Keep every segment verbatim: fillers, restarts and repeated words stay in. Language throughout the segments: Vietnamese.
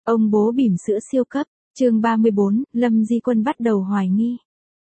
Ông bố bỉm sữa siêu cấp, chương ba mươi bốn, Lâm Di Quân bắt đầu hoài nghi.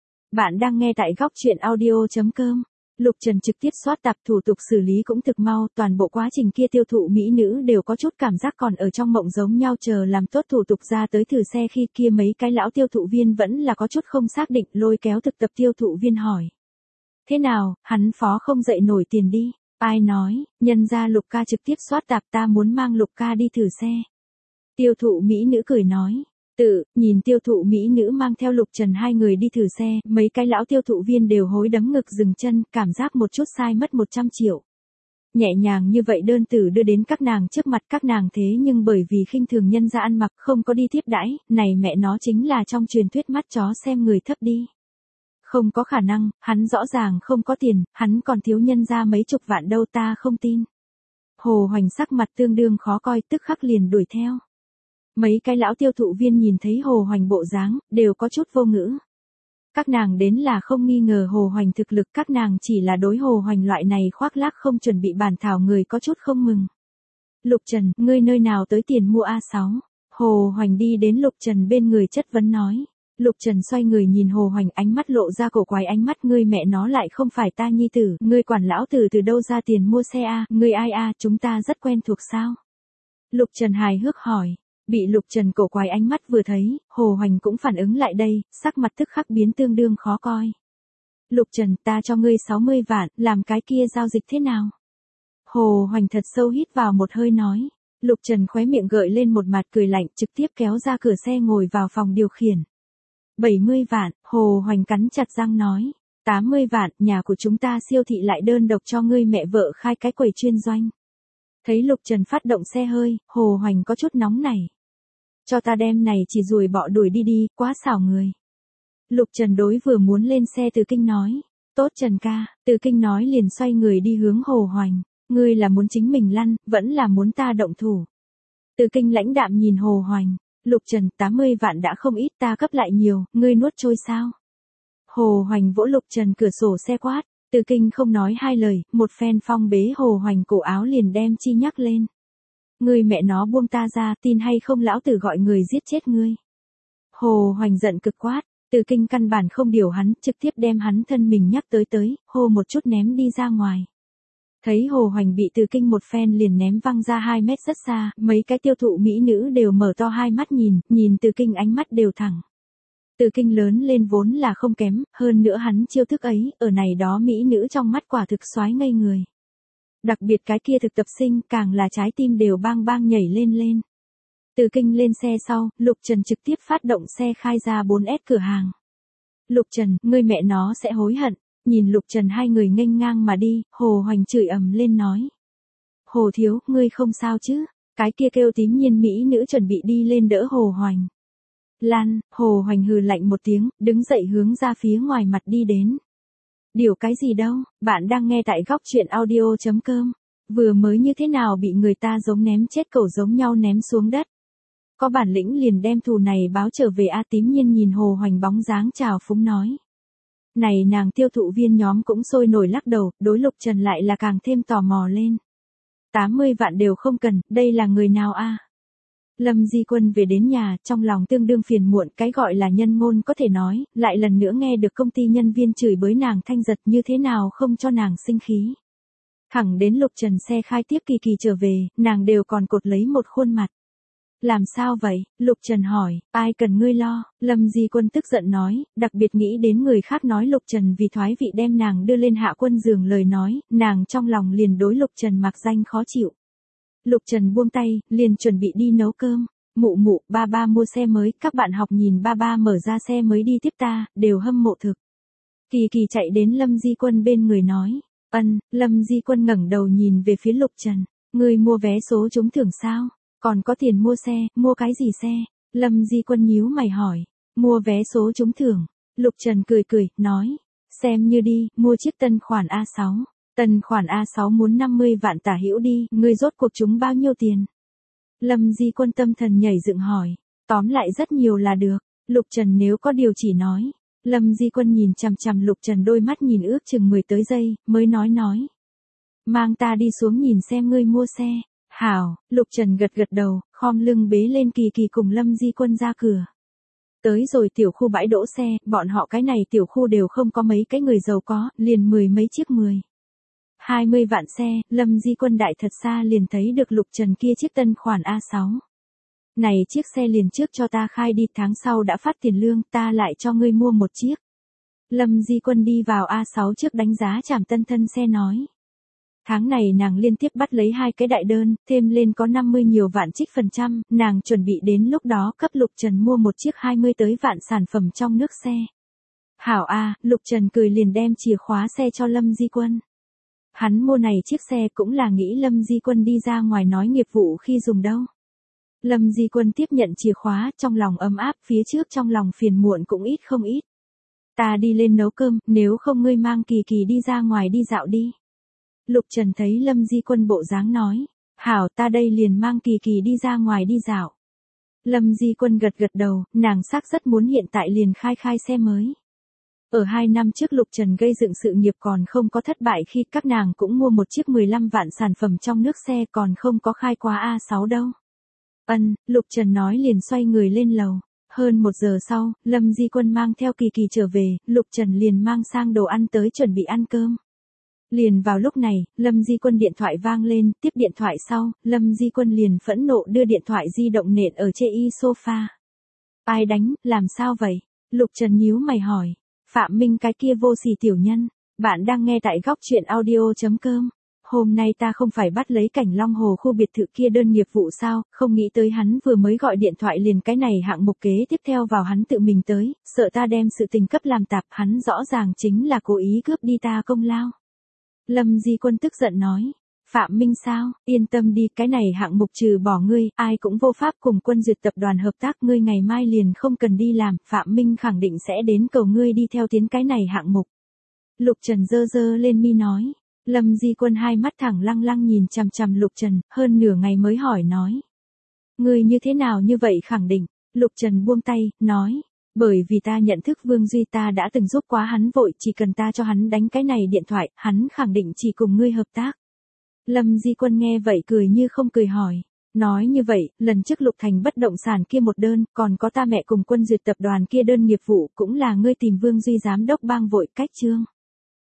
Bạn đang nghe tại góc truyện audio chấm com. Lục Trần trực tiếp soát tạp, thủ tục xử lý cũng thực mau, toàn bộ quá trình kia tiêu thụ mỹ nữ đều có chút cảm giác còn ở trong mộng giống nhau, chờ làm tốt thủ tục ra tới thử xe khi kia mấy cái lão tiêu thụ viên vẫn là có chút không xác định, lôi kéo thực tập tiêu thụ viên hỏi. Thế nào, hắn phó không dậy nổi tiền đi, ai nói, nhân ra Lục ca trực tiếp soát tạp, ta muốn mang Lục ca đi thử xe. Tiêu thụ mỹ nữ cười nói. Tự, nhìn tiêu thụ mỹ nữ mang theo Lục Trần hai người đi thử xe, mấy cái lão tiêu thụ viên đều hối đấm ngực dừng chân, cảm giác một chút sai mất một trăm triệu. Nhẹ nhàng như vậy đơn tử đưa đến các nàng trước mặt các nàng, thế nhưng bởi vì khinh thường nhân ra ăn mặc không có đi tiếp đãi, này mẹ nó chính là trong truyền thuyết mắt chó xem người thấp đi. Không có khả năng, hắn rõ ràng không có tiền, hắn còn thiếu nhân ra mấy chục vạn đâu, ta không tin. Hồ Hoành sắc mặt tương đương khó coi, tức khắc liền đuổi theo. Mấy cái lão tiêu thụ viên nhìn thấy Hồ Hoành bộ dáng, đều có chút vô ngữ. Các nàng đến là không nghi ngờ Hồ Hoành thực lực, các nàng chỉ là đối Hồ Hoành loại này khoác lác không chuẩn bị bản thảo người có chút không mừng. Lục Trần, ngươi nơi nào tới tiền mua A sáu? Hồ Hoành đi đến Lục Trần bên người chất vấn nói. Lục Trần xoay người nhìn Hồ Hoành, ánh mắt lộ ra cổ quái, ánh mắt ngươi mẹ nó lại không phải ta nhi tử, ngươi quản lão tử từ đâu ra tiền mua xe A, ngươi ai A, chúng ta rất quen thuộc sao? Lục Trần hài hước hỏi. Bị Lục Trần cổ quái ánh mắt vừa thấy, Hồ Hoành cũng phản ứng lại đây, sắc mặt tức khắc biến tương đương khó coi. Lục Trần, ta cho ngươi sáu mươi vạn, làm cái kia giao dịch thế nào? Hồ Hoành thật sâu hít vào một hơi nói. Lục Trần khóe miệng gợi lên một mặt cười lạnh, trực tiếp kéo ra cửa xe ngồi vào phòng điều khiển. bảy mươi vạn, Hồ Hoành cắn chặt răng nói. tám mươi vạn, nhà của chúng ta siêu thị lại đơn độc cho ngươi mẹ vợ khai cái quầy chuyên doanh. Thấy Lục Trần phát động xe hơi, Hồ Hoành có chút nóng nảy. Cho ta đem này chỉ rùi bọ đuổi đi đi, quá xảo người. Lục Trần đối vừa muốn lên xe Từ Kinh nói. Tốt Trần ca, Từ Kinh nói liền xoay người đi hướng Hồ Hoành. Ngươi là muốn chính mình lăn, vẫn là muốn ta động thủ. Từ Kinh lãnh đạm nhìn Hồ Hoành. Lục Trần, tám mươi vạn đã không ít, ta cấp lại nhiều, ngươi nuốt trôi sao? Hồ Hoành vỗ Lục Trần cửa sổ xe quát. Từ Kinh không nói hai lời, một phen phong bế Hồ Hoành cổ áo liền đem chi nhắc lên. Ngươi mẹ nó buông ta ra, tin hay không lão tử gọi người giết chết ngươi. Hồ Hoành giận cực quát, Từ Kinh căn bản không điều hắn, trực tiếp đem hắn thân mình nhắc tới tới, hô một chút ném đi ra ngoài. Thấy Hồ Hoành bị Từ Kinh một phen liền ném văng ra hai mét rất xa, mấy cái tiêu thụ mỹ nữ đều mở to hai mắt nhìn, nhìn Từ Kinh ánh mắt đều thẳng. Từ Kinh lớn lên vốn là không kém, hơn nữa hắn chiêu thức ấy, ở này đó mỹ nữ trong mắt quả thực xoái ngây người. Đặc biệt cái kia thực tập sinh càng là trái tim đều bang bang nhảy lên lên. Từ Kinh lên xe sau, Lục Trần trực tiếp phát động xe khai ra bốn S cửa hàng. Lục Trần, ngươi mẹ nó sẽ hối hận. Nhìn Lục Trần hai người nghênh ngang mà đi, Hồ Hoành chửi ầm lên nói. Hồ thiếu, ngươi không sao chứ? Cái kia kêu tím nhiên mỹ nữ chuẩn bị đi lên đỡ Hồ Hoành. Lan, Hồ Hoành hừ lạnh một tiếng, đứng dậy hướng ra phía ngoài mặt đi đến. Điều cái gì đâu, bạn đang nghe tại góc truyện audio chấm com. Vừa mới như thế nào bị người ta giống ném chết cẩu giống nhau ném xuống đất. Có bản lĩnh liền đem thù này báo trở về A. Tím nhiên nhìn Hồ Hoành bóng dáng trào phúng nói. Này nàng tiêu thụ viên nhóm cũng sôi nổi lắc đầu, đối Lục Trần lại là càng thêm tò mò lên. tám mươi vạn đều không cần, đây là người nào a? Lâm Di Quân về đến nhà, trong lòng tương đương phiền muộn, cái gọi là nhân ngôn có thể nói, lại lần nữa nghe được công ty nhân viên chửi bới nàng thanh giật, như thế nào không cho nàng sinh khí. Thẳng đến Lục Trần xe khai tiếp Kỳ Kỳ trở về, nàng đều còn cột lấy một khuôn mặt. Làm sao vậy? Lục Trần hỏi, ai cần ngươi lo? Lâm Di Quân tức giận nói, đặc biệt nghĩ đến người khác nói Lục Trần vì thoái vị đem nàng đưa lên hạ quân giường lời nói, nàng trong lòng liền đối Lục Trần mặc danh khó chịu. Lục Trần buông tay, liền chuẩn bị đi nấu cơm. Mụ mụ, ba ba mua xe mới, các bạn học nhìn ba ba mở ra xe mới đi tiếp ta, đều hâm mộ thực. Kỳ Kỳ chạy đến Lâm Di Quân bên người nói, ân. Lâm Di Quân ngẩng đầu nhìn về phía Lục Trần, ngươi mua vé số trúng thưởng sao? Còn có tiền mua xe, mua cái gì xe? Lâm Di Quân nhíu mày hỏi, mua vé số trúng thưởng. Lục Trần cười cười, nói, xem như đi, mua chiếc tân khoản A sáu. Tân khoản A sáu muốn năm mươi vạn tả hữu đi, ngươi rốt cuộc trúng bao nhiêu tiền? Lâm Di Quân tâm thần nhảy dựng hỏi, tóm lại rất nhiều là được. Lục Trần nếu có điều chỉ nói. Lâm Di Quân nhìn chằm chằm Lục Trần đôi mắt nhìn ước chừng mười tới giây, mới nói nói. Mang ta đi xuống nhìn xem ngươi mua xe. Hảo, Lục Trần gật gật đầu, khom lưng bế lên Kỳ Kỳ cùng Lâm Di Quân ra cửa. Tới rồi tiểu khu bãi đỗ xe, bọn họ cái này tiểu khu đều không có mấy cái người giàu có, liền mười mấy chiếc mười. hai mươi vạn xe, Lâm Di Quân đại thật xa liền thấy được Lục Trần kia chiếc tân khoản A sáu. Này chiếc xe liền trước cho ta khai đi, tháng sau đã phát tiền lương, ta lại cho ngươi mua một chiếc. Lâm Di Quân đi vào A sáu trước đánh giá chạm tân thân xe nói. Tháng này nàng liên tiếp bắt lấy hai cái đại đơn, thêm lên có năm mươi nhiều vạn trích phần trăm, nàng chuẩn bị đến lúc đó cấp Lục Trần mua một chiếc hai mươi tới vạn sản phẩm trong nước xe. Hảo A, Lục Trần cười liền đem chìa khóa xe cho Lâm Di Quân. Hắn mua này chiếc xe cũng là nghĩ Lâm Di Quân đi ra ngoài nói nghiệp vụ khi dùng đâu. Lâm Di Quân tiếp nhận chìa khóa, trong lòng ấm áp, phía trước trong lòng phiền muộn cũng ít không ít. Ta đi lên nấu cơm, nếu không ngươi mang Kỳ Kỳ đi ra ngoài đi dạo đi. Lục Trần thấy Lâm Di Quân bộ dáng nói, hảo, ta đây liền mang Kỳ Kỳ đi ra ngoài đi dạo. Lâm Di Quân gật gật đầu, nàng xác rất muốn hiện tại liền khai khai xe mới. Ở hai năm trước Lục Trần gây dựng sự nghiệp còn không có thất bại khi các nàng cũng mua một chiếc mười lăm vạn sản phẩm trong nước xe còn không có khai qua A sáu đâu. Ân, Lục Trần nói liền xoay người lên lầu. Hơn một giờ sau, Lâm Di Quân mang theo Kỳ Kỳ trở về, Lục Trần liền mang sang đồ ăn tới chuẩn bị ăn cơm. Liền vào lúc này, Lâm Di Quân điện thoại vang lên, tiếp điện thoại sau, Lâm Di Quân liền phẫn nộ đưa điện thoại di động nện ở trên y sofa. Ai đánh, làm sao vậy? Lục Trần nhíu mày hỏi. Phạm Minh cái kia vô sỉ tiểu nhân. Bạn đang nghe tại góc truyện audio chấm com. Hôm nay ta không phải bắt lấy cảnh Long Hồ khu biệt thự kia đơn nghiệp vụ sao, không nghĩ tới hắn vừa mới gọi điện thoại liền cái này hạng mục kế tiếp theo vào hắn tự mình tới, sợ ta đem sự tình cấp làm tạp, hắn rõ ràng chính là cố ý cướp đi ta công lao. Lâm Di Quân tức giận nói, Phạm Minh sao, yên tâm đi, cái này hạng mục trừ bỏ ngươi, ai cũng vô pháp cùng Quân Duyệt tập đoàn hợp tác, ngươi ngày mai liền không cần đi làm, Phạm Minh khẳng định sẽ đến cầu ngươi đi theo tiến cái này hạng mục. Lục Trần giơ giơ lên mi nói. Lâm Di Quân hai mắt thẳng lăng lăng nhìn chằm chằm Lục Trần, hơn nửa ngày mới hỏi nói. Ngươi như thế nào như vậy khẳng định, Lục Trần buông tay, nói. Bởi vì ta nhận thức Vương Duy, ta đã từng giúp quá hắn vội, chỉ cần ta cho hắn đánh cái này điện thoại, hắn khẳng định chỉ cùng ngươi hợp tác. Lâm Di Quân nghe vậy cười như không cười hỏi. Nói như vậy, lần trước Lục Thành bất động sản kia một đơn, còn có ta mẹ cùng Quân Duyệt tập đoàn kia đơn nghiệp vụ cũng là ngươi tìm Vương Duy giám đốc bang vội cách chương.